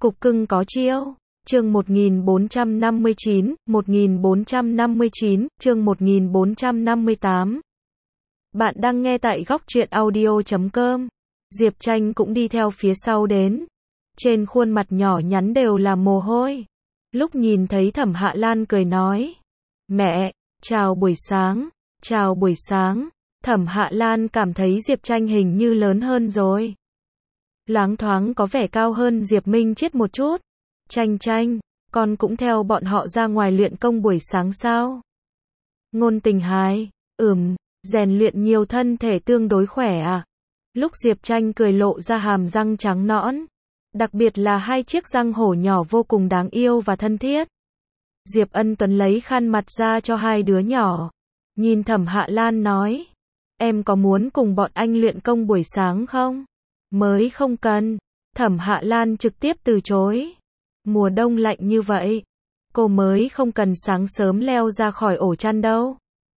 Cục cưng có chiêu. Chương 1459, chương 1458. Bạn đang nghe tại góc truyện audio.com. Diệp Tranh cũng đi theo phía sau đến. Trên khuôn mặt nhỏ nhắn đều là mồ hôi. Lúc nhìn thấy Thẩm Hạ Lan cười nói: "Mẹ, chào buổi sáng." "Chào buổi sáng." Thẩm Hạ Lan cảm thấy Diệp Tranh hình như lớn hơn rồi. Loáng thoáng có vẻ cao hơn Diệp Minh Chiết một chút. "Tranh Tranh, con cũng theo bọn họ ra ngoài luyện công buổi sáng sao?" Ngôn Tình Hài: rèn luyện nhiều thân thể tương đối khỏe à?" Lúc Diệp Tranh cười lộ ra hàm răng trắng nõn, đặc biệt là hai chiếc răng hổ nhỏ vô cùng đáng yêu và thân thiết. Diệp Ân Tuấn lấy khăn mặt ra cho hai đứa nhỏ, nhìn Thẩm Hạ Lan nói: "Em có muốn cùng bọn anh luyện công buổi sáng không?" "Mới không cần." Thẩm Hạ Lan trực tiếp từ chối. "Mùa đông lạnh như vậy, cô mới không cần sáng sớm leo ra khỏi ổ chăn đâu.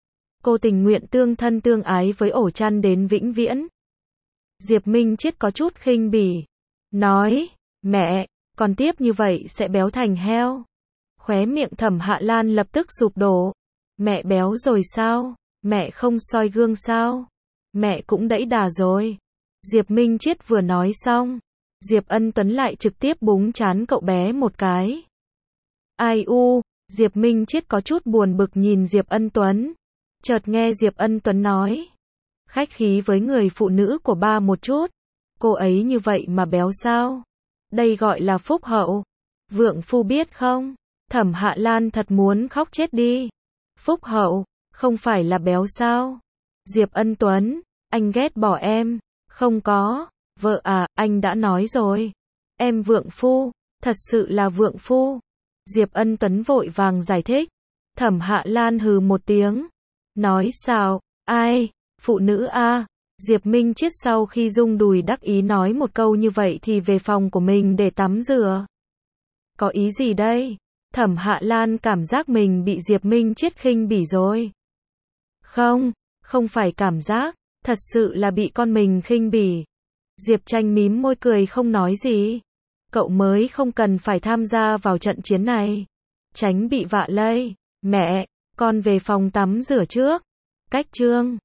Cô tình nguyện tương thân tương ái với ổ chăn đến vĩnh viễn." Diệp Minh Chiết có chút khinh bỉ, nói: "Mẹ, còn tiếp như vậy sẽ béo thành heo." Khóe miệng Thẩm Hạ Lan lập tức sụp đổ. "Mẹ béo rồi sao? Mẹ không soi gương sao? Mẹ cũng đẫy đà rồi." Diệp Minh Chiết vừa nói xong, Diệp Ân Tuấn lại trực tiếp búng trán cậu bé một cái. "Ai u." Diệp Minh Chiết có chút buồn bực nhìn Diệp Ân Tuấn. Chợt nghe Diệp Ân Tuấn nói: "Khách khí với người phụ nữ của ba một chút. Cô ấy như vậy mà béo sao? Đây gọi là phúc hậu. Vượng phu biết không?" Thẩm Hạ Lan thật muốn khóc chết đi. "Phúc hậu, không phải là béo sao?" Diệp Ân Tuấn: "Anh ghét bỏ em." "Không có, vợ à, anh đã nói rồi. Em vượng phu, thật sự là vượng phu." Diệp Ân Tuấn vội vàng giải thích. Thẩm Hạ Lan hừ một tiếng, nói: "Sao, ai, phụ nữ a?" Diệp Minh Chiết sau khi rung đùi đắc ý nói một câu như vậy thì về phòng của mình để tắm rửa. Có ý gì đây? Thẩm Hạ Lan cảm giác mình bị Diệp Minh Chiết khinh bỉ rồi. Không, không phải cảm giác, thật sự là bị con mình khinh bỉ. Diệp Tranh mím môi cười không nói gì. Cậu mới không cần phải tham gia vào trận chiến này, tránh bị vạ lây. "Mẹ, con về phòng tắm rửa trước." Cách chương